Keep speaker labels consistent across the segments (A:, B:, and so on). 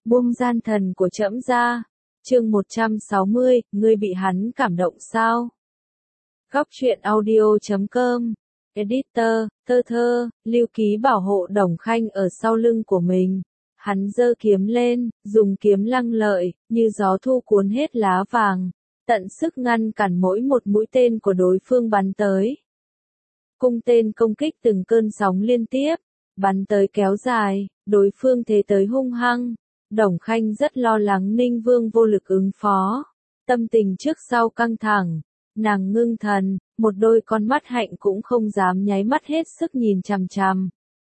A: Buông gian thần của trẫm ra. Chương 160, ngươi bị hắn cảm động sao? Góc truyện audio.com. Editor, thơ, Lưu Ký bảo hộ Đồng Khanh ở sau lưng của mình. Hắn giơ kiếm lên, dùng kiếm lăng lợi, như gió thu cuốn hết lá vàng, tận sức ngăn cản mỗi một mũi tên của đối phương bắn tới. Cung tên công kích từng cơn sóng liên tiếp, bắn tới kéo dài, đối phương thế tới hung hăng. Đồng Khanh rất lo lắng Ninh Vương vô lực ứng phó, tâm tình trước sau căng thẳng, nàng ngưng thần, một đôi con mắt hạnh cũng không dám nháy mắt hết sức nhìn chằm chằm.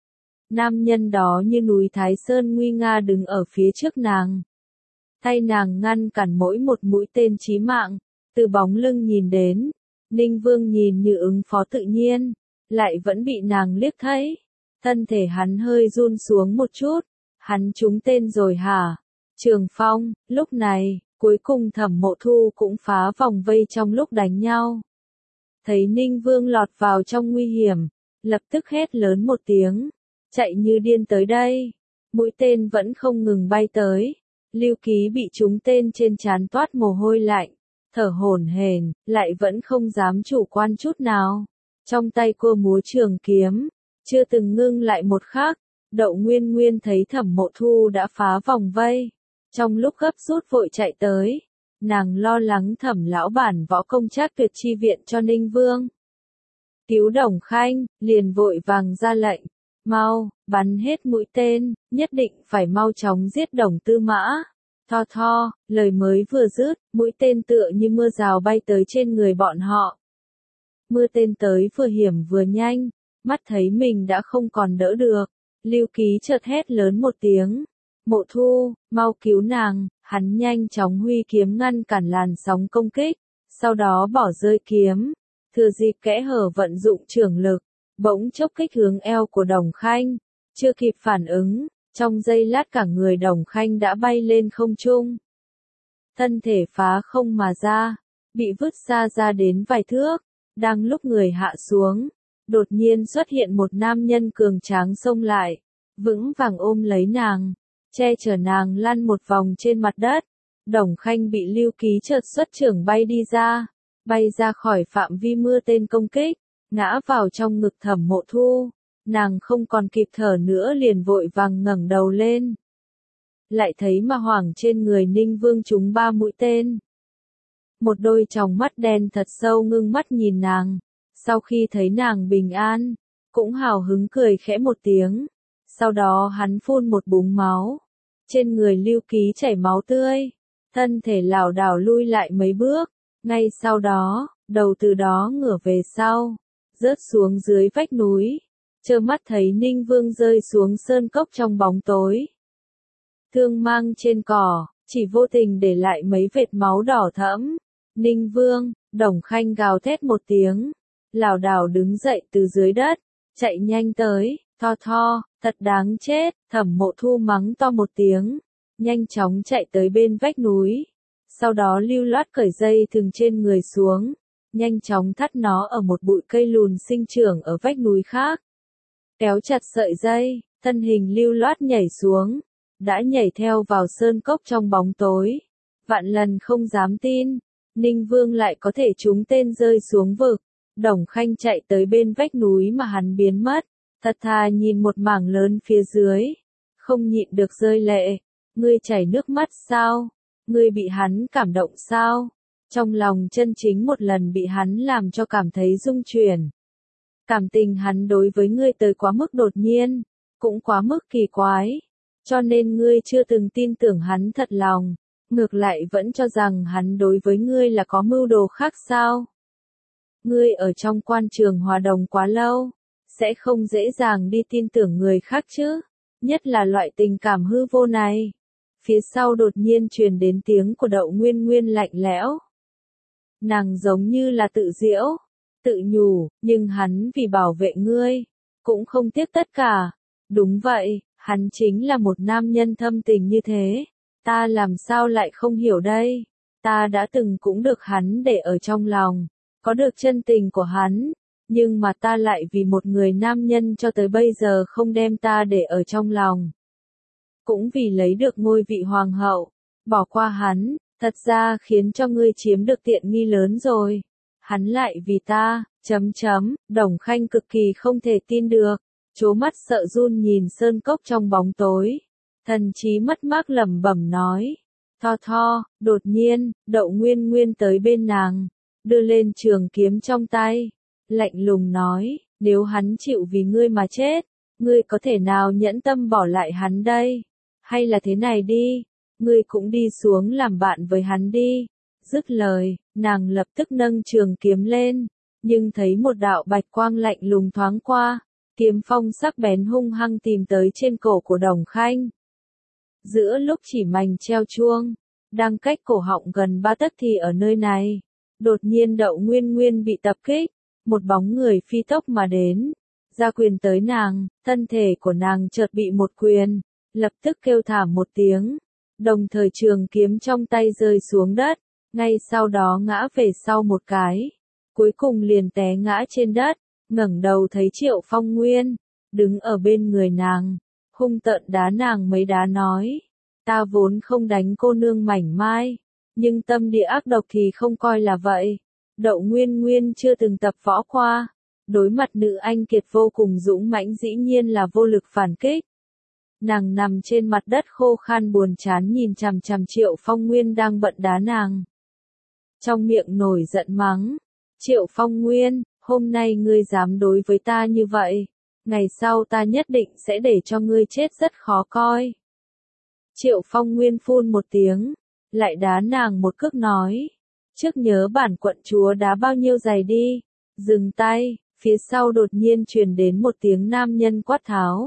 A: Nam nhân đó như núi Thái Sơn nguy nga đứng ở phía trước nàng. Tay nàng ngăn cản mỗi một mũi tên chí mạng, từ bóng lưng nhìn đến, Ninh Vương nhìn như ứng phó tự nhiên, lại vẫn bị nàng liếc thấy. Thân thể hắn hơi run xuống một chút. Hắn trúng tên rồi hả? Trường Phong, lúc này, cuối cùng Thẩm Mộ Thu cũng phá vòng vây trong lúc đánh nhau. Thấy Ninh Vương lọt vào trong nguy hiểm, lập tức hét lớn một tiếng, chạy như điên tới đây. Mũi tên vẫn không ngừng bay tới. Lưu Ký bị trúng tên trên trán toát mồ hôi lạnh, thở hổn hển, lại vẫn không dám chủ quan chút nào. Trong tay cô múa trường kiếm, chưa từng ngưng lại một khắc. Đậu Nguyên Nguyên thấy Thẩm Mộ Thu đã phá vòng vây, trong lúc gấp rút vội chạy tới, nàng lo lắng Thẩm lão bản võ công Trác Tuyệt chi viện cho Ninh Vương. Cứu Đồng Khanh, liền vội vàng ra lệnh, mau, bắn hết mũi tên, nhất định phải mau chóng giết Đồng Tư Mã. Tho, lời mới vừa dứt, mũi tên tựa như mưa rào bay tới trên người bọn họ. Mưa tên tới vừa hiểm vừa nhanh, mắt thấy mình đã không còn đỡ được. Lưu Ký chợt hét lớn một tiếng, Mộ Thu, mau cứu nàng. Hắn nhanh chóng huy kiếm ngăn cản làn sóng công kích, sau đó bỏ rơi kiếm, thừa dịp kẽ hở vận dụng trưởng lực, bỗng chốc kích hướng eo của Đồng Khanh. Chưa kịp phản ứng, trong giây lát cả người Đồng Khanh đã bay lên không trung. Thân thể phá không mà ra, bị vứt xa ra đến vài thước, đang lúc người hạ xuống. Đột nhiên xuất hiện một nam nhân cường tráng xông lại, vững vàng ôm lấy nàng, che chở nàng lăn một vòng trên mặt đất. Đồng Khanh bị Lưu Ký chợt xuất trưởng bay ra khỏi phạm vi mưa tên công kích, ngã vào trong ngực Thẩm Mộ Thu. Nàng không còn kịp thở nữa liền vội vàng ngẩng đầu lên. Lại thấy ma hoàng trên người Ninh Vương trúng 3 mũi tên. Một đôi tròng mắt đen thật sâu ngưng mắt nhìn nàng. Sau khi thấy nàng bình an, cũng hào hứng cười khẽ một tiếng. Sau đó hắn phun một búng máu. Trên người Lưu Ký chảy máu tươi. Thân thể lảo đảo lui lại mấy bước. Ngay sau đó, đầu từ đó ngửa về sau. Rớt xuống dưới vách núi. Trơ mắt thấy Ninh Vương rơi xuống sơn cốc trong bóng tối. Thương mang trên cỏ, chỉ vô tình để lại mấy vệt máu đỏ thẫm. Ninh Vương, Đồng Khanh gào thét một tiếng. Lảo đảo đứng dậy từ dưới đất, chạy nhanh tới, Tho, thật đáng chết. Thẩm Mộ Thu mắng to một tiếng, nhanh chóng chạy tới bên vách núi, sau đó lưu loát cởi dây thừng trên người xuống, nhanh chóng thắt nó ở một bụi cây lùn sinh trưởng ở vách núi khác. Kéo chặt sợi dây, thân hình lưu loát nhảy xuống, đã nhảy theo vào sơn cốc trong bóng tối. Vạn lần không dám tin, Ninh Vương lại có thể trúng tên rơi xuống vực. Đồng Khanh chạy tới bên vách núi mà hắn biến mất, thật thà nhìn một mảng lớn phía dưới, không nhịn được rơi lệ. Ngươi chảy nước mắt sao? Ngươi bị hắn cảm động sao? Trong lòng chân chính một lần bị hắn làm cho cảm thấy rung chuyển. Cảm tình hắn đối với ngươi tới quá mức đột nhiên, cũng quá mức kỳ quái, cho nên ngươi chưa từng tin tưởng hắn thật lòng, ngược lại vẫn cho rằng hắn đối với ngươi là có mưu đồ khác sao? Ngươi ở trong quan trường hòa đồng quá lâu, sẽ không dễ dàng đi tin tưởng người khác chứ, nhất là loại tình cảm hư vô này. Phía sau đột nhiên truyền đến tiếng của Đậu Nguyên Nguyên lạnh lẽo. Nàng giống như là tự giễu, tự nhủ, nhưng hắn vì bảo vệ ngươi, cũng không tiếc tất cả. Đúng vậy, hắn chính là một nam nhân thâm tình như thế, ta làm sao lại không hiểu đây? Ta đã từng cũng được hắn để ở trong lòng, có được chân tình của hắn, nhưng mà ta lại vì một người nam nhân cho tới bây giờ không đem ta để ở trong lòng. cũng vì lấy được ngôi vị hoàng hậu, bỏ qua hắn, thật ra khiến cho ngươi chiếm được tiện nghi lớn rồi. Hắn lại vì ta, Đồng Khanh cực kỳ không thể tin được, trố mắt sợ run nhìn sơn cốc trong bóng tối. Thần trí mất mát lẩm bẩm nói. Đột nhiên, Đậu Nguyên Nguyên tới bên nàng, đưa lên trường kiếm trong tay, lạnh lùng nói, nếu hắn chịu vì ngươi mà chết, ngươi có thể nào nhẫn tâm bỏ lại hắn đây? Hay là thế này đi, ngươi cũng đi xuống làm bạn với hắn đi. Dứt lời, nàng lập tức nâng trường kiếm lên, nhưng thấy một đạo bạch quang lạnh lùng thoáng qua, kiếm phong sắc bén hung hăng tìm tới trên cổ của Đồng Khanh. Giữa lúc chỉ mảnh treo chuông, đang cách cổ họng gần 3 tấc thì ở nơi này, đột nhiên Đậu Nguyên Nguyên bị tập kích, một bóng người phi tốc mà đến, ra quyền tới nàng, thân thể của nàng chợt bị một quyền, lập tức kêu thảm một tiếng, đồng thời trường kiếm trong tay rơi xuống đất, ngay sau đó ngã về sau một cái, cuối cùng liền té ngã trên đất, ngẩng đầu thấy Triệu Phong Nguyên, đứng ở bên người nàng, hung tợn đá nàng mấy đá nói, ta vốn không đánh cô nương mảnh mai, nhưng tâm địa ác độc thì không coi là vậy. Đậu Nguyên Nguyên chưa từng tập võ qua, đối mặt nữ anh kiệt vô cùng dũng mãnh dĩ nhiên là vô lực phản kích. Nàng nằm trên mặt đất khô khan buồn chán nhìn chằm chằm Triệu Phong Nguyên đang bận đá nàng. Trong miệng nổi giận mắng, Triệu Phong Nguyên, hôm nay ngươi dám đối với ta như vậy, ngày sau ta nhất định sẽ để cho ngươi chết rất khó coi. Triệu Phong Nguyên phun một tiếng, lại đá nàng một cước nói, trước nhớ bản quận chúa đá bao nhiêu giày đi, dừng tay, phía sau đột nhiên truyền đến một tiếng nam nhân quát tháo.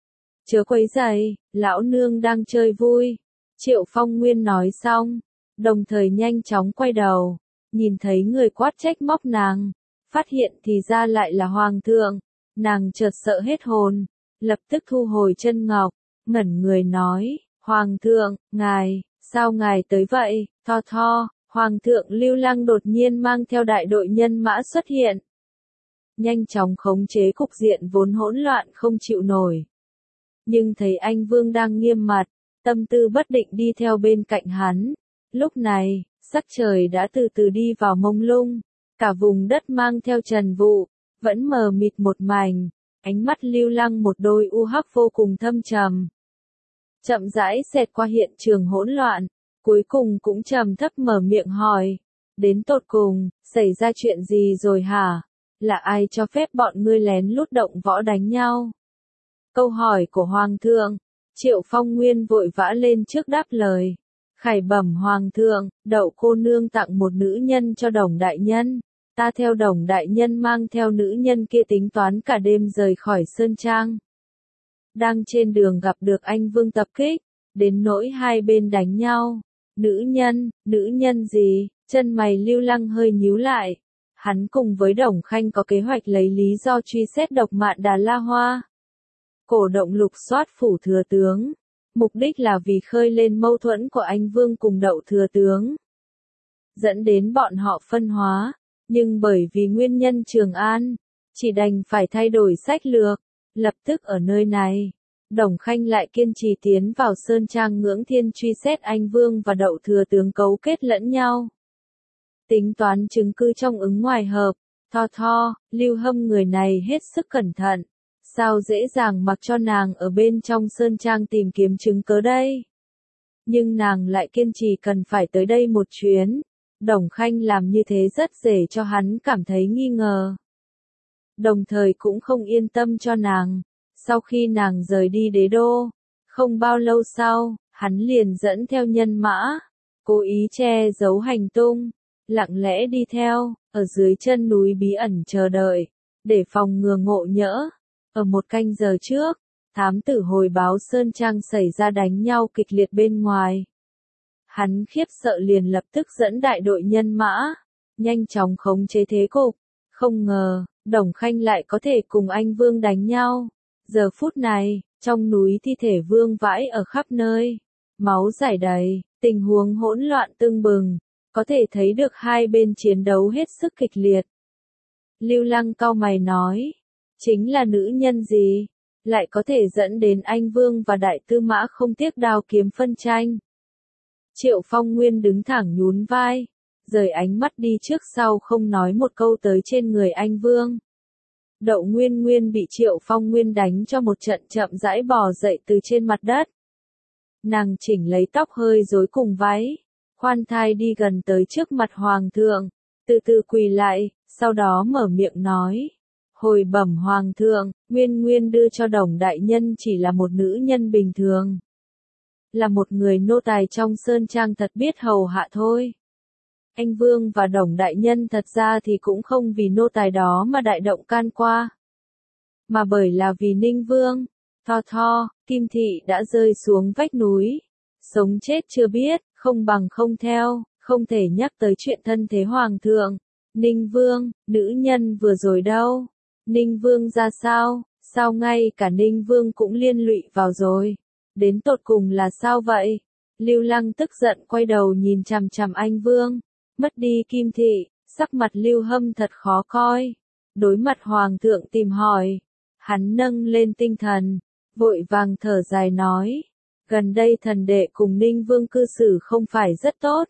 A: Chớ quấy giày, lão nương đang chơi vui. Triệu Phong Nguyên nói xong, đồng thời nhanh chóng quay đầu, nhìn thấy người quát trách móc nàng, phát hiện thì ra lại là hoàng thượng, nàng chợt sợ hết hồn, lập tức thu hồi chân ngọc, ngẩn người nói, hoàng thượng, ngài, sao ngài tới vậy? Hoàng thượng Lưu Lăng đột nhiên mang theo đại đội nhân mã xuất hiện, nhanh chóng khống chế cục diện vốn hỗn loạn không chịu nổi. Nhưng thấy anh Vương đang nghiêm mặt, tâm tư bất định đi theo bên cạnh hắn. Lúc này, sắc trời đã từ từ đi vào mông lung, cả vùng đất mang theo trần vụ, vẫn mờ mịt một mảnh, ánh mắt Lưu Lăng một đôi u hắc vô cùng thâm trầm. Chậm rãi xẹt qua hiện trường hỗn loạn, cuối cùng cũng trầm thấp mở miệng hỏi, đến tột cùng, xảy ra chuyện gì rồi hả? Là ai cho phép bọn ngươi lén lút động võ đánh nhau? Câu hỏi của Hoàng thượng, Triệu Phong Nguyên vội vã lên trước đáp lời. Khải bẩm Hoàng thượng, Đậu cô nương tặng một nữ nhân cho Đồng đại nhân. Ta theo Đồng đại nhân mang theo nữ nhân kia tính toán cả đêm rời khỏi Sơn Trang. Đang trên đường gặp được anh Vương tập kích, đến nỗi hai bên đánh nhau. Nữ nhân gì? Chân mày Lưu Lăng hơi nhíu lại. Hắn cùng với Đồng Khanh có kế hoạch lấy lý do truy xét Độc Mạn Đà La Hoa, cổ động lục soát phủ thừa tướng. Mục đích là vì khơi lên mâu thuẫn của anh Vương cùng Đậu thừa tướng, dẫn đến bọn họ phân hóa, nhưng bởi vì nguyên nhân Trường An, chỉ đành phải thay đổi sách lược. Lập tức ở nơi này, Đồng Khanh lại kiên trì tiến vào Sơn Trang Ngưỡng Thiên truy xét anh Vương và Đậu thừa tướng cấu kết lẫn nhau. Tính toán chứng cứ trong ứng ngoài hợp, Lưu Hâm người này hết sức cẩn thận. Sao dễ dàng mặc cho nàng ở bên trong Sơn Trang tìm kiếm chứng cớ đây? Nhưng nàng lại kiên trì cần phải tới đây một chuyến. Đồng Khanh làm như thế rất dễ cho hắn cảm thấy nghi ngờ. Đồng thời cũng không yên tâm cho nàng. Sau khi nàng rời đi đế đô, không bao lâu sau, hắn liền dẫn theo nhân mã, cố ý che giấu hành tung, lặng lẽ đi theo, ở dưới chân núi bí ẩn chờ đợi, để phòng ngừa ngộ nhỡ. Ở một canh giờ trước, thám tử hồi báo Sơn Trang xảy ra đánh nhau kịch liệt bên ngoài. Hắn khiếp sợ liền lập tức dẫn đại đội nhân mã, nhanh chóng khống chế thế cục. Không ngờ, Đồng Khanh lại có thể cùng anh Vương đánh nhau. Giờ phút này, trong núi thi thể vương vãi ở khắp nơi, máu rải đầy, tình huống hỗn loạn tưng bừng, có thể thấy được hai bên chiến đấu hết sức kịch liệt. Lưu Lăng cau mày nói, chính là nữ nhân gì? lại có thể dẫn đến anh Vương và Đại Tư Mã không tiếc đao kiếm phân tranh. Triệu Phong Nguyên đứng thẳng nhún vai, rời ánh mắt đi trước sau không nói một câu tới trên người anh Vương. Đậu Nguyên Nguyên bị Triệu Phong Nguyên đánh cho một trận chậm rãi bò dậy từ trên mặt đất. Nàng chỉnh lấy tóc hơi rối cùng váy, khoan thai đi gần tới trước mặt Hoàng thượng, từ từ quỳ lại, sau đó mở miệng nói. Hồi bẩm Hoàng thượng, Nguyên Nguyên đưa cho Đồng đại nhân chỉ là một nữ nhân bình thường. Là một người nô tài trong sơn trang thật biết hầu hạ thôi. Anh Vương và Đồng đại nhân thật ra thì cũng không vì nô tài đó mà đại động can qua. Mà bởi là vì Ninh Vương, Tho, Kim Thị đã rơi xuống vách núi. Sống chết chưa biết, không bằng không theo, không thể nhắc tới chuyện thân thế Hoàng thượng. Ninh Vương, nữ nhân vừa rồi đâu? Ninh Vương ra sao? Sao ngay cả Ninh Vương cũng liên lụy vào rồi? Đến tột cùng là sao vậy? Lưu Lăng tức giận quay đầu nhìn chằm chằm anh Vương. Mất đi Kim Thị, sắc mặt Lưu Hâm thật khó coi. Đối mặt Hoàng thượng tìm hỏi. Hắn nâng lên tinh thần, vội vàng thở dài nói. Gần đây thần đệ cùng Ninh Vương cư xử không phải rất tốt.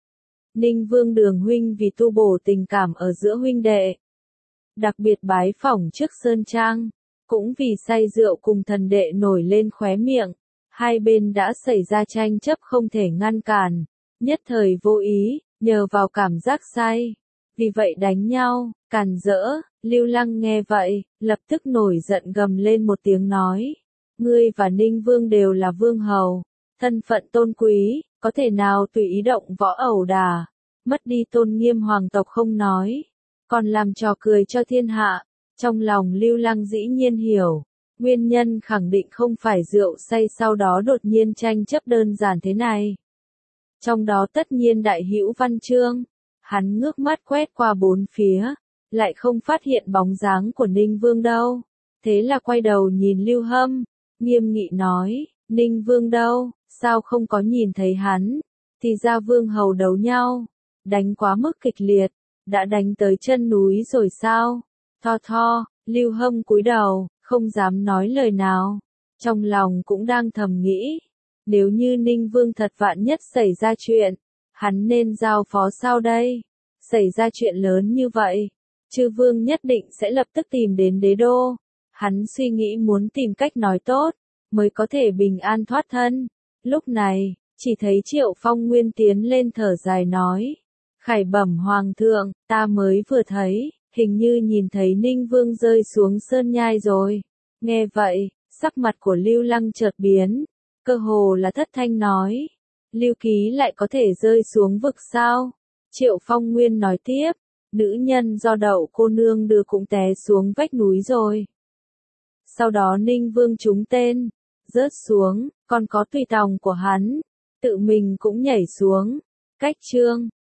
A: Ninh Vương Đường huynh vì tu bổ tình cảm ở giữa huynh đệ. Đặc biệt bái phỏng trước sơn trang, cũng vì say rượu cùng thần đệ nổi lên khóe miệng. Hai bên đã xảy ra tranh chấp không thể ngăn cản, nhất thời vô ý, nhờ vào cảm giác say. Vì vậy đánh nhau, càn rỡ, Lưu Lăng nghe vậy, lập tức nổi giận gầm lên một tiếng nói. Ngươi và Ninh Vương đều là vương hầu, thân phận tôn quý, có thể nào tùy ý động võ ẩu đả, mất đi tôn nghiêm hoàng tộc không nói, còn làm trò cười cho thiên hạ. Trong lòng Lưu Lăng dĩ nhiên hiểu, nguyên nhân khẳng định không phải rượu say sau đó đột nhiên tranh chấp đơn giản thế này. Trong đó tất nhiên đại hữu văn chương, hắn ngước mắt quét qua bốn phía, lại không phát hiện bóng dáng của Ninh Vương đâu. Thế là quay đầu nhìn Lưu Hâm, nghiêm nghị nói, Ninh Vương đâu, sao không có nhìn thấy hắn, thì ra vương hầu đấu nhau, đánh quá mức kịch liệt, đã đánh tới chân núi rồi sao? Tho, Lưu Hâm cúi đầu, không dám nói lời nào, trong lòng cũng đang thầm nghĩ, nếu như Ninh Vương thật vạn nhất xảy ra chuyện, hắn nên giao phó sao đây? Xảy ra chuyện lớn như vậy, chư vương nhất định sẽ lập tức tìm đến đế đô. Hắn suy nghĩ muốn tìm cách nói tốt, mới có thể bình an thoát thân. Lúc này, chỉ thấy Triệu Phong Nguyên tiến lên thở dài nói. Khải bẩm Hoàng thượng, ta mới vừa thấy, hình như nhìn thấy Ninh Vương rơi xuống sơn nhai rồi. Nghe vậy, sắc mặt của Lưu Lăng chợt biến, cơ hồ là thất thanh nói. Lưu Ký lại có thể rơi xuống vực sao? Triệu Phong Nguyên nói tiếp, nữ nhân do Đậu cô nương đưa cũng té xuống vách núi rồi. Sau đó Ninh Vương trúng tên, rớt xuống, còn có tùy tòng của hắn, tự mình cũng nhảy xuống. Cách chương